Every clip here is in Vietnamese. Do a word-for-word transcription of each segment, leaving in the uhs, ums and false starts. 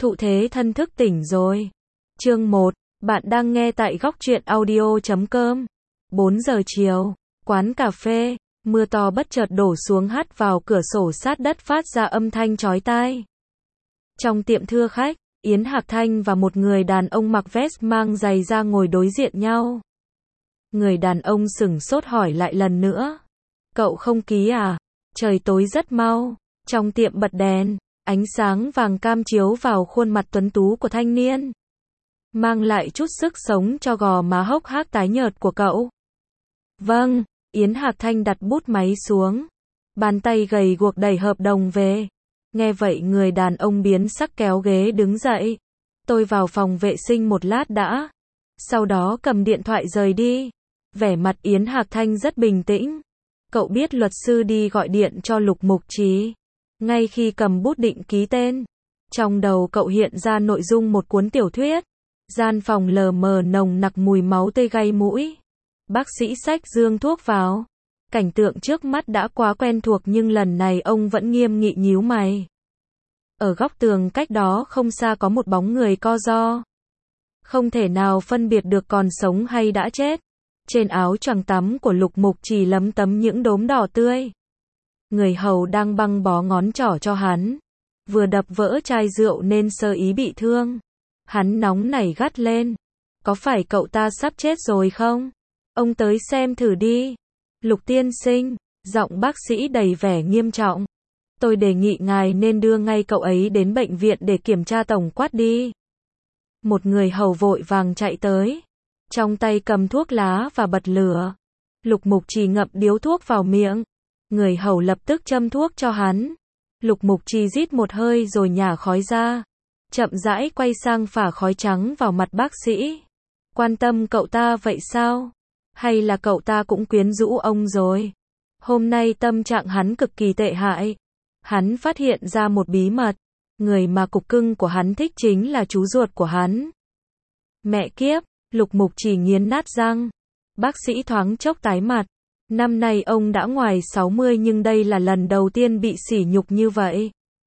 Thụ thế thân thức tỉnh rồi. Chương một, bạn đang nghe tại góc truyện audio chấm com. bốn giờ chiều, quán cà phê, mưa to bất chợt đổ xuống hắt vào cửa sổ sát đất phát ra âm thanh chói tai. Trong tiệm thưa khách, Yến Hạc Thanh và một người đàn ông mặc vest mang giày ra ngồi đối diện nhau. Người đàn ông sửng sốt hỏi lại lần nữa. Cậu không ký à? Trời tối rất mau. Trong tiệm bật đèn, ánh sáng vàng cam chiếu vào khuôn mặt tuấn tú của thanh niên, mang lại chút sức sống cho gò má hốc hác tái nhợt của cậu. Vâng, Yến Hạc Thanh đặt bút máy xuống. Bàn tay gầy guộc đẩy hợp đồng về. Nghe vậy người đàn ông biến sắc kéo ghế đứng dậy. Tôi vào phòng vệ sinh một lát đã. Sau đó cầm điện thoại rời đi. Vẻ mặt Yến Hạc Thanh rất bình tĩnh. Cậu biết luật sư đi gọi điện cho Lục Mục Trì. Ngay khi cầm bút định ký tên, trong đầu cậu hiện ra nội dung một cuốn tiểu thuyết. Gian phòng lờ mờ nồng nặc mùi máu tươi gây mũi. Bác sĩ xách dương thuốc vào. Cảnh tượng trước mắt đã quá quen thuộc nhưng lần này ông vẫn nghiêm nghị nhíu mày. Ở góc tường cách đó không xa có một bóng người co ro. Không thể nào phân biệt được còn sống hay đã chết. Trên áo choàng tắm của Lục Mục Trì lấm tấm những đốm đỏ tươi. Người hầu đang băng bó ngón trỏ cho hắn. Vừa đập vỡ chai rượu nên sơ ý bị thương. Hắn nóng nảy gắt lên. Có phải cậu ta sắp chết rồi không? Ông tới xem thử đi. Lục tiên sinh, giọng bác sĩ đầy vẻ nghiêm trọng. Tôi đề nghị ngài nên đưa ngay cậu ấy đến bệnh viện để kiểm tra tổng quát đi. Một người hầu vội vàng chạy tới. Trong tay cầm thuốc lá và bật lửa. Lục Mục Trì ngậm điếu thuốc vào miệng. Người hầu lập tức châm thuốc cho hắn. Lục Mục Trì rít một hơi rồi nhả khói ra. Chậm rãi quay sang phả khói trắng vào mặt bác sĩ. Quan tâm cậu ta vậy sao? Hay là cậu ta cũng quyến rũ ông rồi? Hôm nay tâm trạng hắn cực kỳ tệ hại. Hắn phát hiện ra một bí mật. Người mà cục cưng của hắn thích chính là chú ruột của hắn. Mẹ kiếp, Lục Mục Trì nghiến nát răng. Bác sĩ thoáng chốc tái mặt. Năm nay ông đã ngoài sáu mươi nhưng đây là lần đầu tiên bị sỉ nhục như vậy.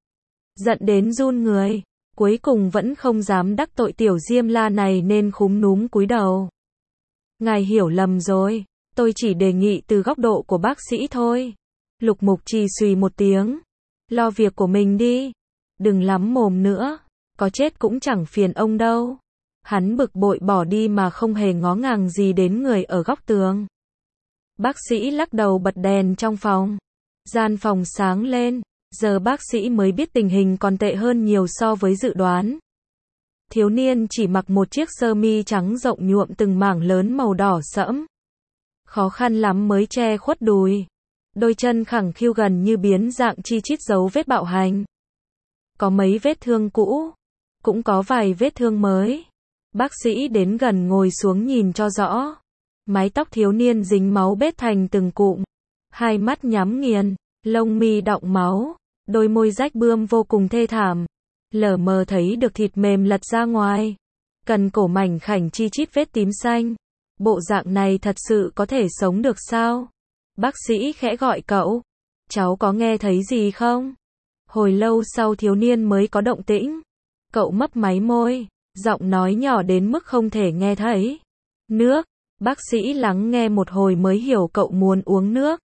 Giận đến run người. Cuối cùng vẫn không dám đắc tội tiểu diêm la này nên khúm núm cúi đầu. Ngài hiểu lầm rồi. Tôi chỉ đề nghị từ góc độ của bác sĩ thôi. Lục Mục Trì xùy một tiếng. Lo việc của mình đi. Đừng lắm mồm nữa. Có chết cũng chẳng phiền ông đâu. Hắn bực bội bỏ đi mà không hề ngó ngàng gì đến người ở góc tường. Bác sĩ lắc đầu bật đèn trong phòng. Gian phòng sáng lên. Giờ bác sĩ mới biết tình hình còn tệ hơn nhiều so với dự đoán. Thiếu niên chỉ mặc một chiếc sơ mi trắng rộng nhuộm từng mảng lớn màu đỏ sẫm. Khó khăn lắm mới che khuất đùi. Đôi chân khẳng khiu gần như biến dạng chi chít dấu vết bạo hành. Có mấy vết thương cũ. Cũng có vài vết thương mới. Bác sĩ đến gần ngồi xuống nhìn cho rõ. Mái tóc thiếu niên dính máu bết thành từng cụm. Hai mắt nhắm nghiền. Lông mi đọng máu. Đôi môi rách bươm vô cùng thê thảm. Lờ mờ thấy được thịt mềm lật ra ngoài. Cần cổ mảnh khảnh chi chít vết tím xanh. Bộ dạng này thật sự có thể sống được sao? Bác sĩ khẽ gọi cậu. Cháu có nghe thấy gì không? Hồi lâu sau thiếu niên mới có động tĩnh. Cậu mấp máy môi. Giọng nói nhỏ đến mức không thể nghe thấy. Nước. Bác sĩ lắng nghe một hồi mới hiểu cậu muốn uống nước.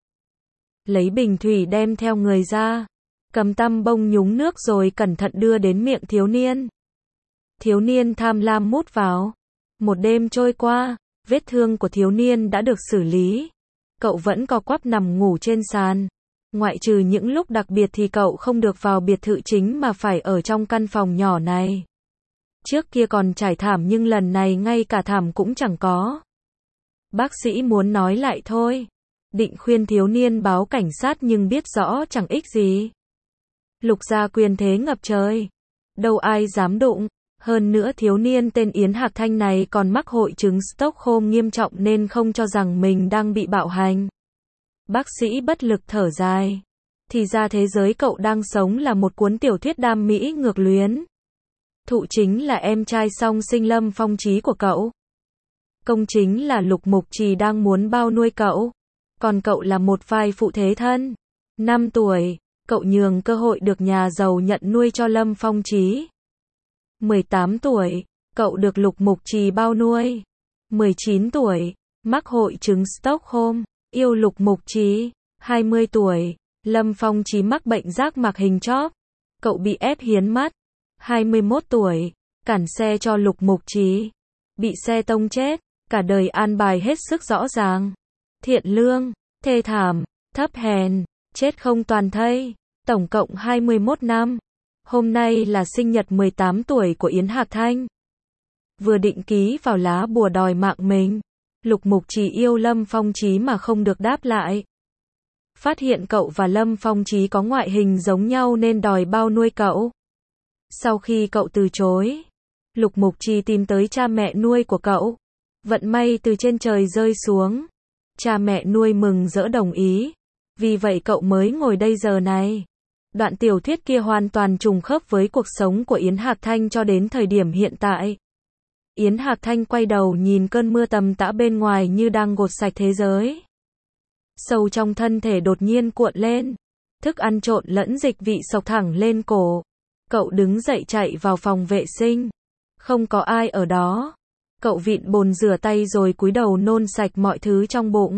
Lấy bình thủy đem theo người ra. Cầm tăm bông nhúng nước rồi cẩn thận đưa đến miệng thiếu niên. Thiếu niên tham lam mút vào. Một đêm trôi qua, vết thương của thiếu niên đã được xử lý. Cậu vẫn co quắp nằm ngủ trên sàn. Ngoại trừ những lúc đặc biệt thì cậu không được vào biệt thự chính mà phải ở trong căn phòng nhỏ này. Trước kia còn trải thảm nhưng lần này ngay cả thảm cũng chẳng có. Bác sĩ muốn nói lại thôi. Định khuyên thiếu niên báo cảnh sát nhưng biết rõ chẳng ích gì. Lục gia quyền thế ngập trời. Đâu ai dám đụng. Hơn nữa thiếu niên tên Yến Hạc Thanh này còn mắc hội chứng Stockholm nghiêm trọng nên không cho rằng mình đang bị bạo hành. Bác sĩ bất lực thở dài. Thì ra thế giới cậu đang sống là một cuốn tiểu thuyết đam mỹ ngược luyến. Thụ chính là em trai song sinh Lâm Phong Trí của cậu. Công chính là Lục Mục Trì đang muốn bao nuôi cậu. Còn cậu là một vai phụ thế thân. Năm tuổi, cậu nhường cơ hội được nhà giàu nhận nuôi cho Lâm Phong Trí. mười tám tuổi, cậu được Lục Mục Trì bao nuôi. mười chín tuổi, mắc hội chứng Stockholm, yêu Lục Mục Trì. hai mươi tuổi, Lâm Phong Chí mắc bệnh giác mạc hình chóp, cậu bị ép hiến mắt. hai mươi mốt tuổi, cản xe cho Lục Mục Trì, bị xe tông chết, cả đời an bài hết sức rõ ràng. Thiện lương, thê thảm, thấp hèn, chết không toàn thây, tổng cộng hai mươi mốt năm. Hôm nay là sinh nhật mười tám tuổi của Yến Hạc Thanh. Vừa định ký vào lá bùa đòi mạng mình, Lục Mục Trì yêu Lâm Phong Chí mà không được đáp lại. Phát hiện cậu và Lâm Phong Chí có ngoại hình giống nhau nên đòi bao nuôi cậu. Sau khi cậu từ chối, Lục Mục Trì tìm tới cha mẹ nuôi của cậu. Vận may từ trên trời rơi xuống. Cha mẹ nuôi mừng rỡ đồng ý. Vì vậy cậu mới ngồi đây giờ này. Đoạn tiểu thuyết kia hoàn toàn trùng khớp với cuộc sống của Yến Hạc Thanh cho đến thời điểm hiện tại. Yến Hạc Thanh quay đầu nhìn cơn mưa tầm tã bên ngoài như đang gột sạch thế giới. Sâu trong thân thể đột nhiên cuộn lên. Thức ăn trộn lẫn dịch vị sộc thẳng lên cổ. Cậu đứng dậy chạy vào phòng vệ sinh. Không có ai ở đó. Cậu vịn bồn rửa tay rồi cúi đầu nôn sạch mọi thứ trong bụng.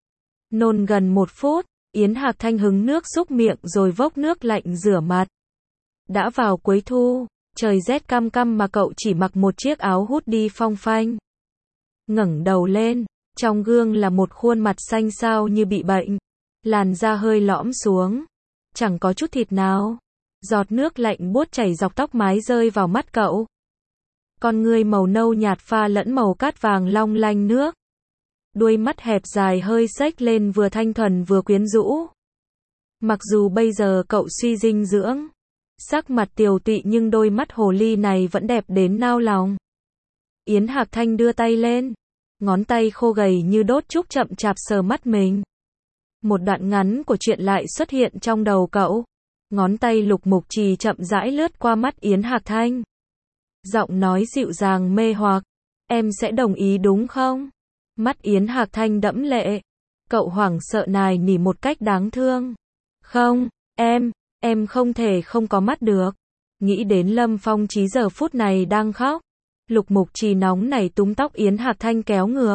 Nôn gần một phút, Yến Hạc Thanh hứng nước xúc miệng rồi vốc nước lạnh rửa mặt. Đã vào cuối thu, trời rét căm căm mà cậu chỉ mặc một chiếc áo hoodie phong phanh. Ngẩng đầu lên, trong gương là một khuôn mặt xanh xao như bị bệnh. Làn da hơi lõm xuống, chẳng có chút thịt nào. Giọt nước lạnh buốt chảy dọc tóc mái rơi vào mắt cậu. Con ngươi màu nâu nhạt pha lẫn màu cát vàng long lanh nước. Đuôi mắt hẹp dài hơi xếch lên vừa thanh thuần vừa quyến rũ. Mặc dù bây giờ cậu suy dinh dưỡng, sắc mặt tiều tụy nhưng đôi mắt hồ ly này vẫn đẹp đến nao lòng. Yến Hạc Thanh đưa tay lên, ngón tay khô gầy như đốt trúc chậm chạp sờ mắt mình. Một đoạn ngắn của chuyện lại xuất hiện trong đầu cậu. Ngón tay Lục Mục Trì chậm rãi lướt qua mắt Yến Hạc Thanh. Giọng nói dịu dàng mê hoặc, em sẽ đồng ý đúng không? Mắt Yến Hạc Thanh đẫm lệ. Cậu hoảng sợ nài nỉ một cách đáng thương. Không, em, em không thể không có mắt được. Nghĩ đến Lâm Phong Chí giờ phút này đang khóc. Lục Mục Trì nóng nảy túm tóc Yến Hạc Thanh kéo ngược.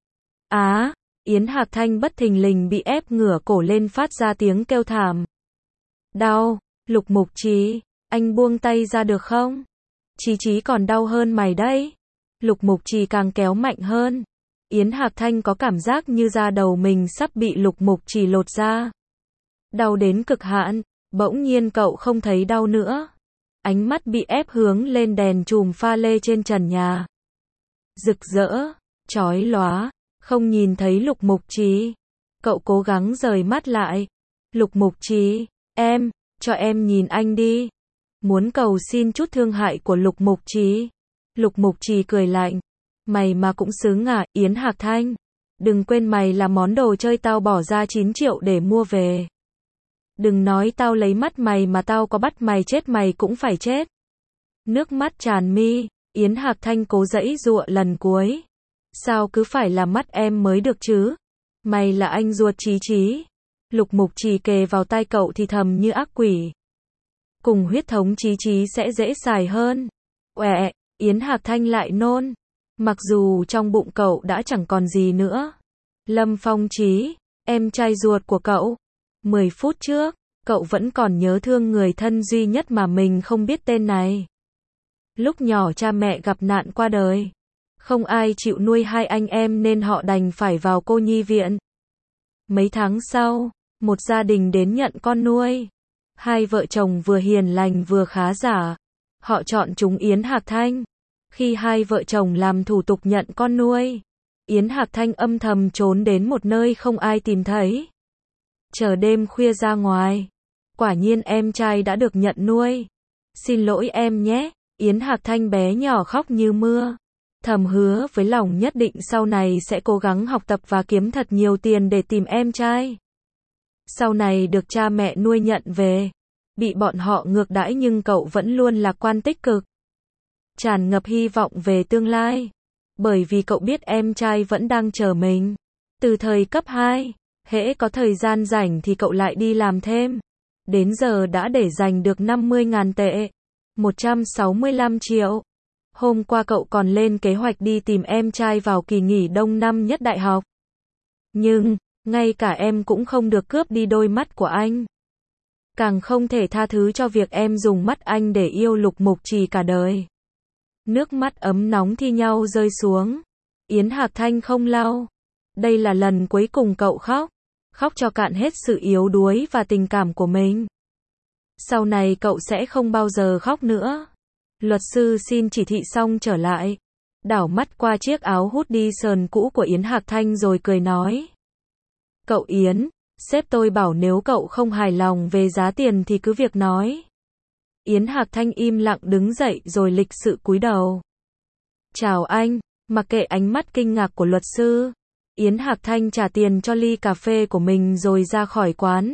Á, à, Yến Hạc Thanh bất thình lình bị ép ngửa cổ lên phát ra tiếng kêu thảm. Đau, Lục Mục Trì, anh buông tay ra được không? Chí chí còn đau hơn mày đấy. Lục Mục Trì càng kéo mạnh hơn. Yến Hạc Thanh có cảm giác như da đầu mình sắp bị Lục Mục Trì lột ra. Đau đến cực hạn, bỗng nhiên cậu không thấy đau nữa. Ánh mắt bị ép hướng lên đèn chùm pha lê trên trần nhà. Rực rỡ, chói lóa, không nhìn thấy Lục Mục Trì. Cậu cố gắng rời mắt lại. Lục Mục Trì, em, cho em nhìn anh đi. Muốn cầu xin chút thương hại của Lục Mục Trì. Lục Mục Trì cười lạnh. Mày mà cũng xứng à, Yến Hạc Thanh. Đừng quên mày là món đồ chơi tao bỏ ra chín triệu để mua về. Đừng nói tao lấy mắt mày mà tao có bắt mày chết mày cũng phải chết. Nước mắt tràn mi, Yến Hạc Thanh cố giãy giụa lần cuối. Sao cứ phải là mắt em mới được chứ? Mày là anh ruột Chí Chí. Lục Mục Trì kề vào tai cậu thì thầm như ác quỷ. Cùng huyết thống Chí Chí sẽ dễ xài hơn. Uẹ, Yến Hạc Thanh lại nôn. Mặc dù trong bụng cậu đã chẳng còn gì nữa. Lâm Phong Chí, em trai ruột của cậu. mười phút trước, cậu vẫn còn nhớ thương người thân duy nhất mà mình không biết tên này. Lúc nhỏ cha mẹ gặp nạn qua đời. Không ai chịu nuôi hai anh em nên họ đành phải vào cô nhi viện. Mấy tháng sau, một gia đình đến nhận con nuôi. Hai vợ chồng vừa hiền lành vừa khá giả. Họ chọn chúng Yến Hạc Thanh. Khi hai vợ chồng làm thủ tục nhận con nuôi, Yến Hạc Thanh âm thầm trốn đến một nơi không ai tìm thấy. Chờ đêm khuya ra ngoài. Quả nhiên em trai đã được nhận nuôi. Xin lỗi em nhé. Yến Hạc Thanh bé nhỏ khóc như mưa. Thầm hứa với lòng nhất định sau này sẽ cố gắng học tập và kiếm thật nhiều tiền để tìm em trai. Sau này được cha mẹ nuôi nhận về. Bị bọn họ ngược đãi nhưng cậu vẫn luôn lạc quan tích cực. Tràn ngập hy vọng về tương lai. Bởi vì cậu biết em trai vẫn đang chờ mình. Từ thời cấp hai, hễ có thời gian rảnh thì cậu lại đi làm thêm. Đến giờ đã để dành được năm mươi ngàn tệ. một trăm sáu mươi lăm triệu. Hôm qua cậu còn lên kế hoạch đi tìm em trai vào kỳ nghỉ đông năm nhất đại học. Nhưng, ngay cả em cũng không được cướp đi đôi mắt của anh. Càng không thể tha thứ cho việc em dùng mắt anh để yêu Lục Mục Trì cả đời. Nước mắt ấm nóng thi nhau rơi xuống. Yến Hạc Thanh không lau. Đây là lần cuối cùng cậu khóc. Khóc cho cạn hết sự yếu đuối và tình cảm của mình. Sau này cậu sẽ không bao giờ khóc nữa. Luật sư xin chỉ thị xong trở lại. Đảo mắt qua chiếc áo hoodie sờn cũ của Yến Hạc Thanh rồi cười nói. Cậu Yến, sếp tôi bảo nếu cậu không hài lòng về giá tiền thì cứ việc nói. Yến Hạc Thanh im lặng đứng dậy rồi lịch sự cúi đầu. Chào anh, mặc kệ ánh mắt kinh ngạc của luật sư. Yến Hạc Thanh trả tiền cho ly cà phê của mình rồi ra khỏi quán.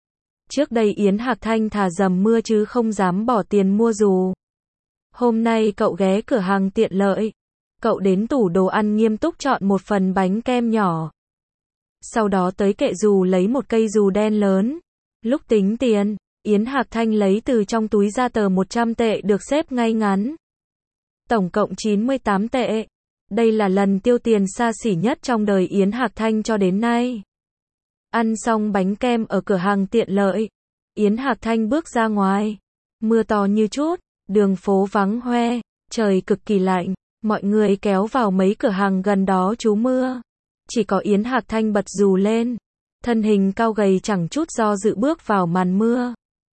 Trước đây Yến Hạc Thanh thà dầm mưa chứ không dám bỏ tiền mua dù. Hôm nay cậu ghé cửa hàng tiện lợi. Cậu đến tủ đồ ăn nghiêm túc chọn một phần bánh kem nhỏ. Sau đó tới kệ dù lấy một cây dù đen lớn. Lúc tính tiền, Yến Hạc Thanh lấy từ trong túi ra tờ một trăm tệ được xếp ngay ngắn. Tổng cộng chín mươi tám tệ. Đây là lần tiêu tiền xa xỉ nhất trong đời Yến Hạc Thanh cho đến nay. Ăn xong bánh kem ở cửa hàng tiện lợi, Yến Hạc Thanh bước ra ngoài. Mưa to như trút, đường phố vắng hoe, trời cực kỳ lạnh, mọi người kéo vào mấy cửa hàng gần đó trú mưa. Chỉ có Yến Hạc Thanh bật dù lên, thân hình cao gầy chẳng chút do dự bước vào màn mưa.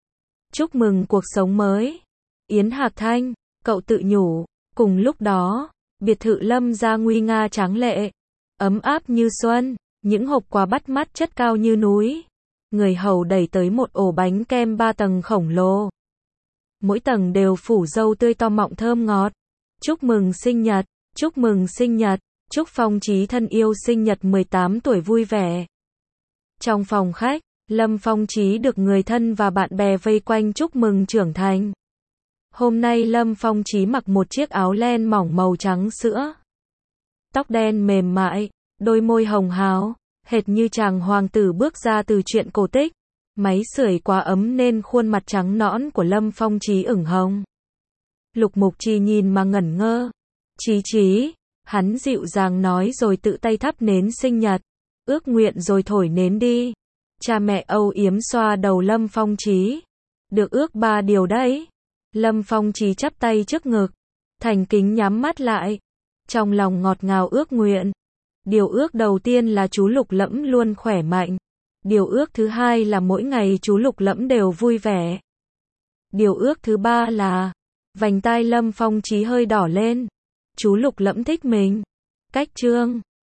Chúc mừng cuộc sống mới. Yến Hạc Thanh, cậu tự nhủ. Cùng lúc đó, biệt thự Lâm gia nguy nga tráng lệ, ấm áp như xuân, những hộp quà bắt mắt chất cao như núi. Người hầu đẩy tới một ổ bánh kem ba tầng khổng lồ. Mỗi tầng đều phủ dâu tươi to mọng thơm ngọt. Chúc mừng sinh nhật, chúc mừng sinh nhật, chúc Phong Chí thân yêu sinh nhật mười tám tuổi vui vẻ. Trong phòng khách, Lâm Phong Chí được người thân và bạn bè vây quanh chúc mừng trưởng thành. Hôm nay Lâm Phong Chí mặc một chiếc áo len mỏng màu trắng sữa. Tóc đen mềm mại, đôi môi hồng hào, hệt như chàng hoàng tử bước ra từ truyện cổ tích. Máy sưởi quá ấm nên khuôn mặt trắng nõn của Lâm Phong Chí ửng hồng. Lục Mục Trì nhìn mà ngẩn ngơ. Chí Chí, hắn dịu dàng nói rồi tự tay thắp nến sinh nhật. Ước nguyện rồi thổi nến đi. Cha mẹ âu yếm xoa đầu Lâm Phong Chí. Được ước ba điều đấy. Lâm Phong Chí chắp tay trước ngực, thành kính nhắm mắt lại, trong lòng ngọt ngào ước nguyện. Điều ước đầu tiên là chú Lục Lẫm luôn khỏe mạnh. Điều ước thứ hai là mỗi ngày chú Lục Lẫm đều vui vẻ. Điều ước thứ ba là, vành tai Lâm Phong Chí hơi đỏ lên. Chú Lục Lẫm thích mình. Cách chương